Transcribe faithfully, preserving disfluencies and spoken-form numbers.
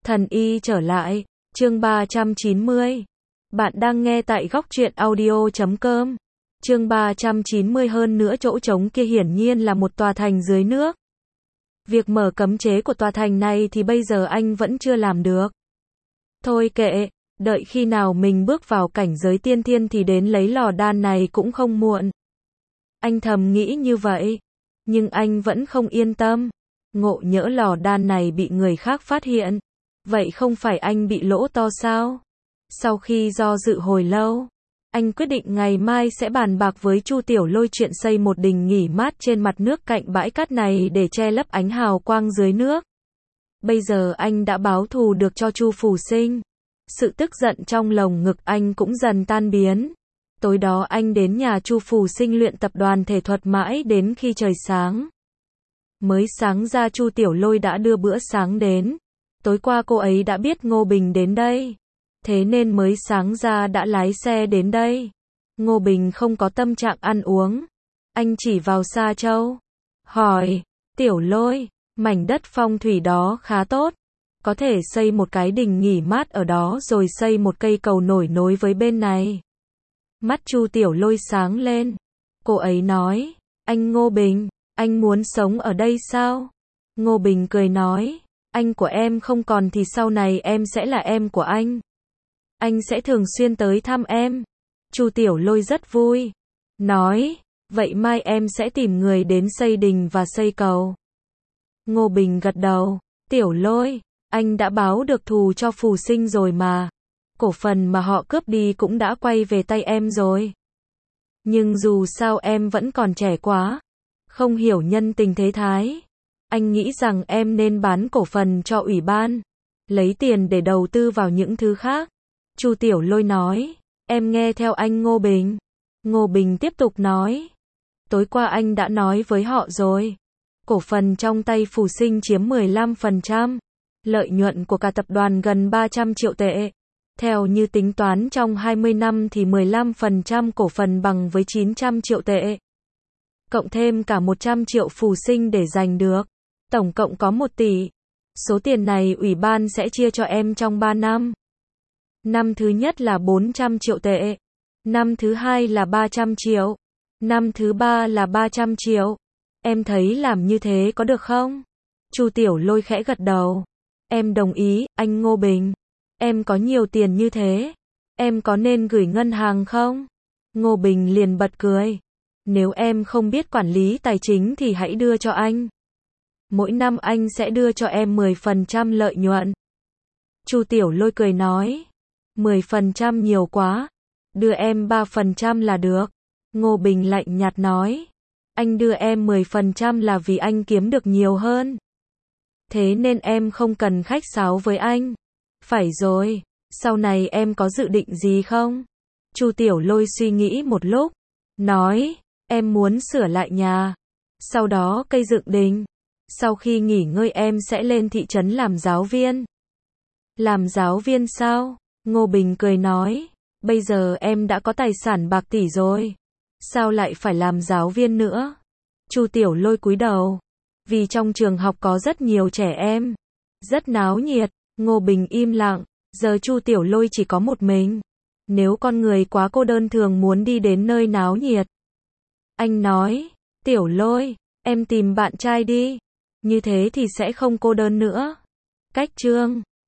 Thần y trở lại, chương ba trăm chín mươi. Bạn đang nghe tại góc truyện audio chấm com. Chương ba trăm chín mươi. Hơn nữa chỗ trống kia hiển nhiên là một tòa thành dưới nước. Việc mở cấm chế của tòa thành này thì bây giờ anh vẫn chưa làm được. Thôi kệ, đợi khi nào mình bước vào cảnh giới tiên thiên thì đến lấy lò đan này cũng không muộn. Anh thầm nghĩ như vậy, nhưng anh vẫn không yên tâm. Ngộ nhỡ lò đan này bị người khác phát hiện, vậy không phải anh bị lỗ to sao? Sau khi do dự hồi lâu, anh quyết định ngày mai sẽ bàn bạc với Chu Tiểu Lôi chuyện xây một đình nghỉ mát trên mặt nước cạnh bãi cát này để che lấp ánh hào quang dưới nước. Bây giờ anh đã báo thù được cho Chu Phù Sinh. Sự tức giận trong lồng ngực anh cũng dần tan biến. Tối đó anh đến nhà Chu Phù Sinh luyện tập đoàn thể thuật mãi đến khi trời sáng. Mới sáng ra Chu Tiểu Lôi đã đưa bữa sáng đến. Tối qua cô ấy đã biết Ngô Bình đến đây, thế nên mới sáng ra đã lái xe đến đây. Ngô Bình không có tâm trạng ăn uống. Anh chỉ vào Sa Châu, hỏi, Tiểu Lôi, mảnh đất phong thủy đó khá tốt. Có thể xây một cái đình nghỉ mát ở đó rồi xây một cây cầu nổi nối với bên này. Mắt Chu Tiểu Lôi sáng lên. Cô ấy nói, anh Ngô Bình, anh muốn sống ở đây sao? Ngô Bình cười nói, anh của em không còn thì sau này em sẽ là em của anh. Anh sẽ thường xuyên tới thăm em. Chu Tiểu Lôi rất vui. Nói, vậy mai em sẽ tìm người đến xây đình và xây cầu. Ngô Bình gật đầu. Tiểu Lôi, anh đã báo được thù cho Phù Sinh rồi mà. Cổ phần mà họ cướp đi cũng đã quay về tay em rồi. Nhưng dù sao em vẫn còn trẻ quá, không hiểu nhân tình thế thái. Anh nghĩ rằng em nên bán cổ phần cho ủy ban, lấy tiền để đầu tư vào những thứ khác. Chu Tiểu Lôi nói, em nghe theo anh Ngô Bình. Ngô Bình tiếp tục nói, tối qua anh đã nói với họ rồi. Cổ phần trong tay Phù Sinh chiếm mười lăm phần trăm. Lợi nhuận của cả tập đoàn gần ba trăm triệu tệ. Theo như tính toán trong hai mươi năm thì mười lăm phần trăm cổ phần bằng với chín trăm triệu tệ. Cộng thêm cả một trăm triệu Phù Sinh để giành được. Tổng cộng có một tỷ. Số tiền này ủy ban sẽ chia cho em trong ba năm. Năm thứ nhất là bốn trăm triệu tệ. Năm thứ hai là ba trăm triệu. Năm thứ ba là ba trăm triệu. Em thấy làm như thế có được không? Chu Tiểu Lôi khẽ gật đầu. Em đồng ý, anh Ngô Bình. Em có nhiều tiền như thế. Em có nên gửi ngân hàng không? Ngô Bình liền bật cười. Nếu em không biết quản lý tài chính thì hãy đưa cho anh. Mỗi năm anh sẽ đưa cho em mười phần trăm lợi nhuận. Chu Tiểu Lôi cười nói. mười phần trăm nhiều quá. Đưa em ba phần trăm là được. Ngô Bình lạnh nhạt nói. Anh đưa em mười phần trăm là vì anh kiếm được nhiều hơn. Thế nên em không cần khách sáo với anh. Phải rồi, sau này em có dự định gì không? Chu Tiểu Lôi suy nghĩ một lúc. Nói, em muốn sửa lại nhà. Sau đó cây dựng đình. Sau khi nghỉ ngơi em sẽ lên thị trấn làm giáo viên. Làm giáo viên sao? Ngô Bình cười nói. Bây giờ em đã có tài sản bạc tỷ rồi. Sao lại phải làm giáo viên nữa? Chu Tiểu Lôi cúi đầu. Vì trong trường học có rất nhiều trẻ em. Rất náo nhiệt. Ngô Bình im lặng. Giờ Chu Tiểu Lôi chỉ có một mình. Nếu con người quá cô đơn thường muốn đi đến nơi náo nhiệt. Anh nói. Tiểu Lôi, em tìm bạn trai đi. Như thế thì sẽ không cô đơn nữa. Cách chương